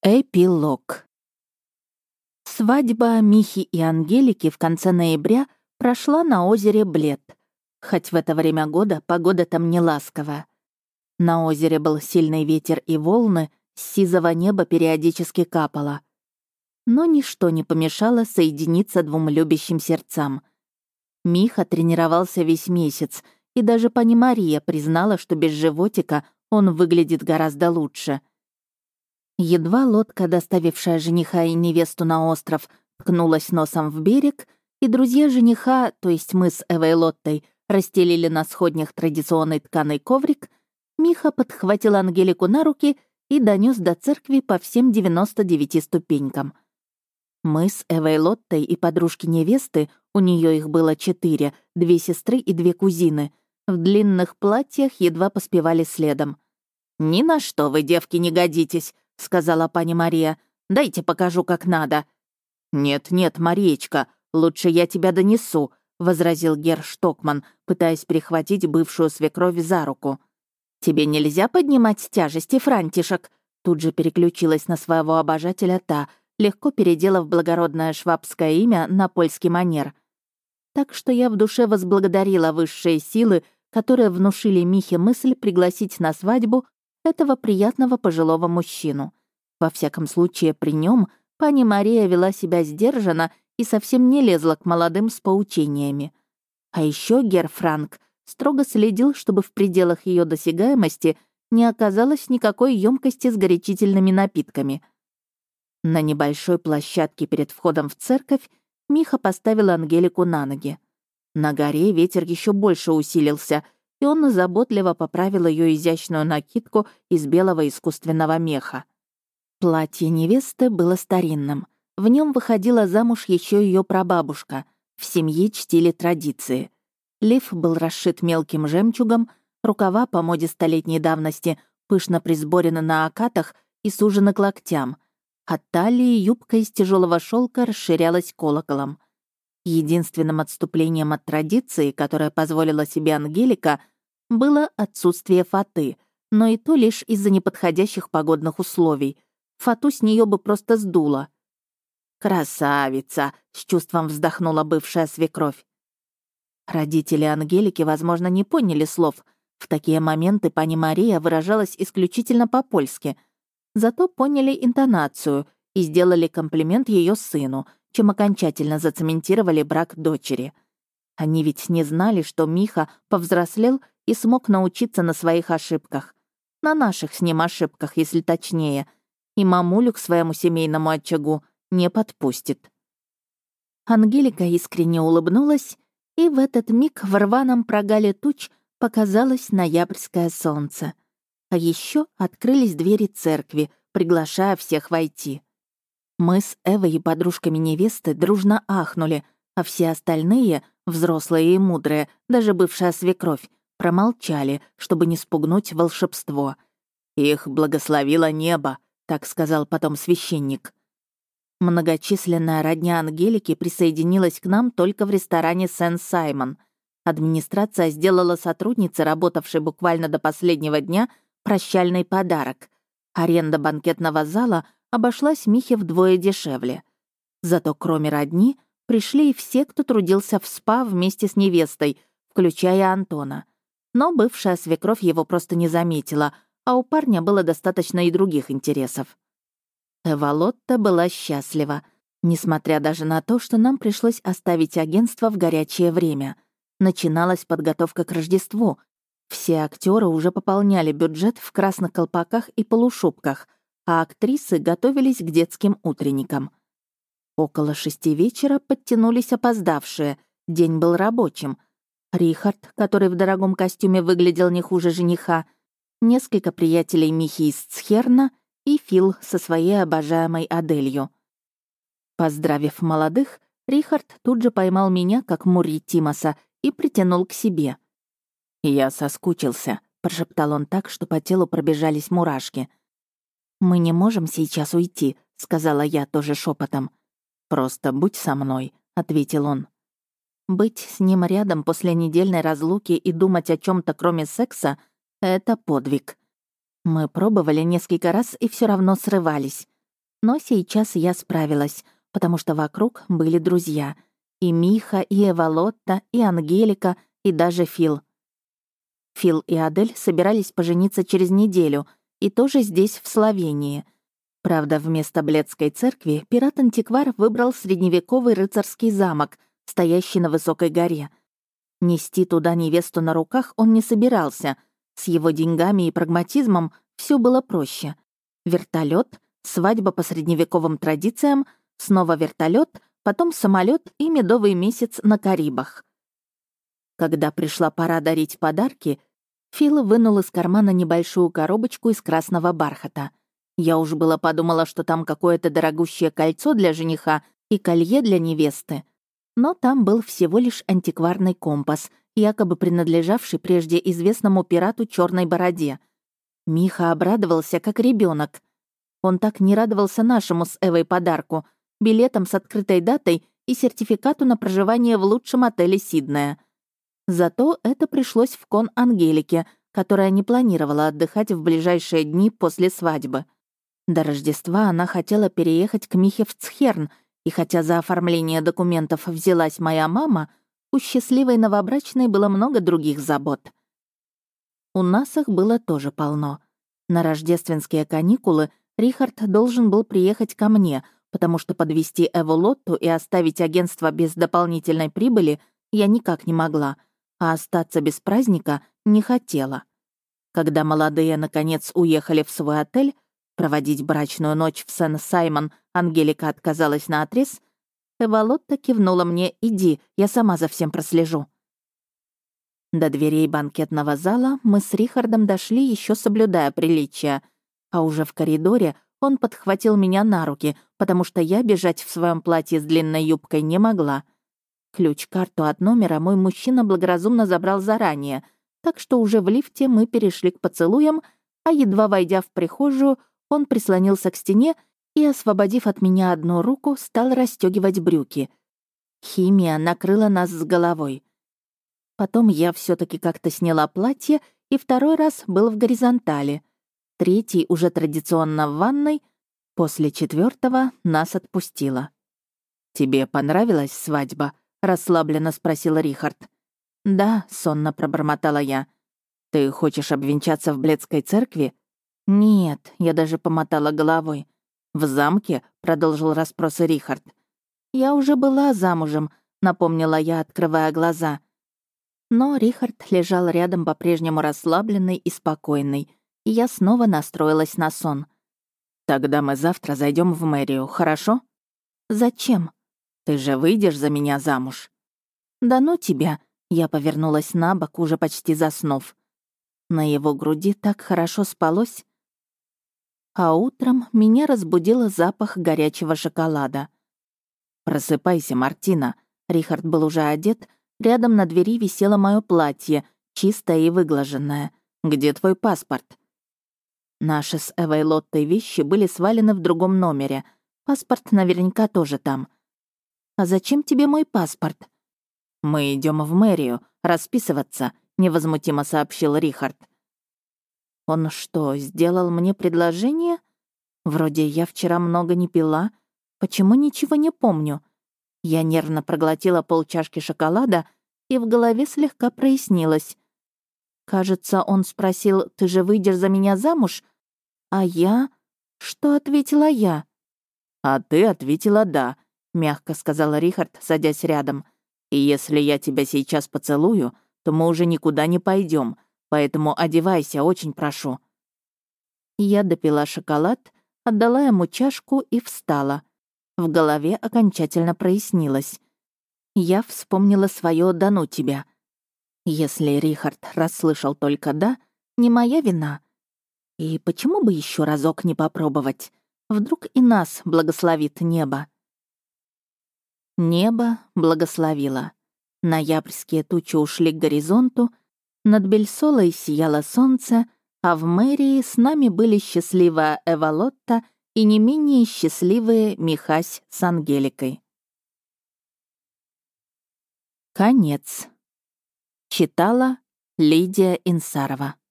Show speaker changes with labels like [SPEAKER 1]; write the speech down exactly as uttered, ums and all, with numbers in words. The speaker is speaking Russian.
[SPEAKER 1] Эпилог. Свадьба Михи и Ангелики в конце ноября прошла на озере Блед. Хоть в это время года погода там не ласковая. На озере был сильный ветер и волны, с сизого неба периодически капало. Но ничто не помешало соединиться двум любящим сердцам. Миха тренировался весь месяц, и даже пани Мария признала, что без животика он выглядит гораздо лучше. Едва лодка, доставившая жениха и невесту на остров, ткнулась носом в берег, и друзья жениха, то есть мы с Эвой Лоттой, расстелили на сходнях традиционный тканый коврик, Миха подхватил Ангелику на руки и донес до церкви по всем девяноста девяти ступенькам. Мы с Эвой Лоттой и подружки невесты, у нее их было четыре, две сестры и две кузины, в длинных платьях едва поспевали следом. «Ни на что вы, девки, не годитесь», — сказала пани Мария. «Дайте покажу, как надо». «Нет-нет, Мариечка, лучше я тебя донесу», — возразил герр Штокман, пытаясь перехватить бывшую свекровь за руку. «Тебе нельзя поднимать тяжести, Франтишек?» Тут же переключилась на своего обожателя та, легко переделав благородное швабское имя на польский манер. Так что я в душе возблагодарила высшие силы, которые внушили Михе мысль пригласить на свадьбу этого приятного пожилого мужчину. Во всяком случае, при нем пани Мария вела себя сдержанно и совсем не лезла к молодым с поучениями. А еще герр Франк строго следил, чтобы в пределах ее досягаемости не оказалось никакой емкости с горячительными напитками. На небольшой площадке перед входом в церковь Миха поставил Ангелику на ноги. На горе ветер еще больше усилился, и он заботливо поправил ее изящную накидку из белого искусственного меха. Платье невесты было старинным. В нем выходила замуж еще ее прабабушка. В семье чтили традиции. Лиф был расшит мелким жемчугом, рукава по моде столетней давности пышно присборены на окатах и сужены к локтям. От талии юбка из тяжелого шелка расширялась колоколом. Единственным отступлением от традиции, которое позволила себе Ангелика, было отсутствие фаты, но и то лишь из-за неподходящих погодных условий. Фату с нее бы просто сдуло. «Красавица!» — с чувством вздохнула бывшая свекровь. Родители Ангелики, возможно, не поняли слов. В такие моменты пани Мария выражалась исключительно по-польски. Зато поняли интонацию и сделали комплимент ее сыну, чем окончательно зацементировали брак дочери. Они ведь не знали, что Миха повзрослел и смог научиться на своих ошибках. На наших с ним ошибках, если точнее. И мамулю к своему семейному очагу не подпустит. Ангелика искренне улыбнулась, и в этот миг в рваном прогале туч показалось ноябрьское солнце. А еще открылись двери церкви, приглашая всех войти. Мы с Эвой и подружками невесты дружно ахнули, а все остальные, взрослые и мудрые, даже бывшая свекровь, промолчали, чтобы не спугнуть волшебство. «Их благословило небо», — так сказал потом священник. Многочисленная родня Ангелики присоединилась к нам только в ресторане «Сен-Саймон». Администрация сделала сотруднице, работавшей буквально до последнего дня, прощальный подарок. Аренда банкетного зала обошлась Михе вдвое дешевле. Зато кроме родни пришли и все, кто трудился в спа вместе с невестой, включая Антона. Но бывшая свекровь его просто не заметила, а у парня было достаточно и других интересов. Эва Лотта была счастлива, несмотря даже на то, что нам пришлось оставить агентство в горячее время. Начиналась подготовка к Рождеству. Все актеры уже пополняли бюджет в красных колпаках и полушубках, а актрисы готовились к детским утренникам. Около шести вечера подтянулись опоздавшие, день был рабочим. Рихард, который в дорогом костюме выглядел не хуже жениха, несколько приятелей Михи из Цхерна и Фил со своей обожаемой Аделью. Поздравив молодых, Рихард тут же поймал меня, как Мурри Тимоса, и притянул к себе. «Я соскучился», — прошептал он так, что по телу пробежались мурашки. «Мы не можем сейчас уйти», — сказала я тоже шепотом. «Просто будь со мной», — ответил он. Быть с ним рядом после недельной разлуки и думать о чем то кроме секса — это подвиг. Мы пробовали несколько раз и все равно срывались. Но сейчас я справилась, потому что вокруг были друзья. И Миха, и Эвалотта, и Ангелика, и даже Фил. Фил и Адель собирались пожениться через неделю, и тоже здесь, в Словении. Правда, вместо Бледской церкви пират-антиквар выбрал средневековый рыцарский замок, стоящий на высокой горе. Нести туда невесту на руках он не собирался. С его деньгами и прагматизмом все было проще. Вертолет, свадьба по средневековым традициям, снова вертолет, потом самолет и медовый месяц на Карибах. Когда пришла пора дарить подарки, Фил вынул из кармана небольшую коробочку из красного бархата. Я уж было подумала, что там какое-то дорогущее кольцо для жениха и колье для невесты. Но там был всего лишь антикварный компас, якобы принадлежавший прежде известному пирату Черной Бороде. Миха обрадовался, как ребенок. Он так не радовался нашему с Эвой подарку, билетам с открытой датой и сертификату на проживание в лучшем отеле Сиднея. Зато это пришлось в кон Ангелике, которая не планировала отдыхать в ближайшие дни после свадьбы. До Рождества она хотела переехать к Михе в Цхерн, и хотя за оформление документов взялась моя мама, у счастливой новобрачной было много других забот. У нас их было тоже полно. На рождественские каникулы Рихард должен был приехать ко мне, потому что подвести Эву Лотту и оставить агентство без дополнительной прибыли я никак не могла, а остаться без праздника не хотела. Когда молодые, наконец, уехали в свой отель, проводить брачную ночь в Сен-Саймон Ангелика отказалась наотрез, Эва Лотта кивнула мне: «Иди, я сама за всем прослежу». До дверей банкетного зала мы с Рихардом дошли, еще соблюдая приличия, а уже в коридоре он подхватил меня на руки, потому что я бежать в своем платье с длинной юбкой не могла. Ключ-карту от номера мой мужчина благоразумно забрал заранее, так что уже в лифте мы перешли к поцелуям, а едва войдя в прихожую, он прислонился к стене и, освободив от меня одну руку, стал расстёгивать брюки. Химия накрыла нас с головой. Потом я все таки как-то сняла платье, и второй раз был в горизонтали. Третий уже традиционно в ванной. После четвертого нас отпустило. «Тебе понравилась свадьба?» — расслабленно спросил Рихард. «Да», — сонно пробормотала я. «Ты хочешь обвенчаться в Бледской церкви?» «Нет», — я даже помотала головой. «В замке?» — продолжил расспросы Рихард. «Я уже была замужем», — напомнила я, открывая глаза. Но Рихард лежал рядом по-прежнему расслабленный и спокойный, и я снова настроилась на сон. «Тогда мы завтра зайдем в мэрию, хорошо?» «Зачем?» «Ты же выйдешь за меня замуж?» «Да ну тебя!» — я повернулась на бок, уже почти заснув. На его груди так хорошо спалось. А утром меня разбудил запах горячего шоколада. «Просыпайся, Мартина!» Рихард был уже одет. Рядом на двери висело мое платье, чистое и выглаженное. «Где твой паспорт?» Наши с Эвой Лоттой вещи были свалены в другом номере. Паспорт наверняка тоже там. «А зачем тебе мой паспорт?» «Мы идем в мэрию, расписываться», — невозмутимо сообщил Рихард. «Он что, сделал мне предложение? Вроде я вчера много не пила. Почему ничего не помню?» Я нервно проглотила полчашки шоколада, и в голове слегка прояснилось. Кажется, он спросил: «Ты же выйдешь за меня замуж?» А я... Что ответила я? «А ты ответила «да», — мягко сказала Рихард, садясь рядом. «И если я тебя сейчас поцелую, то мы уже никуда не пойдем, поэтому одевайся, очень прошу». Я допила шоколад, отдала ему чашку и встала. В голове окончательно прояснилось. Я вспомнила свое «да ну тебя». Если Рихард расслышал только «да», не моя вина. И почему бы еще разок не попробовать? Вдруг и нас благословит небо. Небо благословило. Ноябрьские тучи ушли к горизонту, над Бельсолой сияло солнце, а в мэрии с нами были счастливая Эва Лотта и не менее счастливые Михась с Ангеликой. Конец. Читала Лидия Инсарова.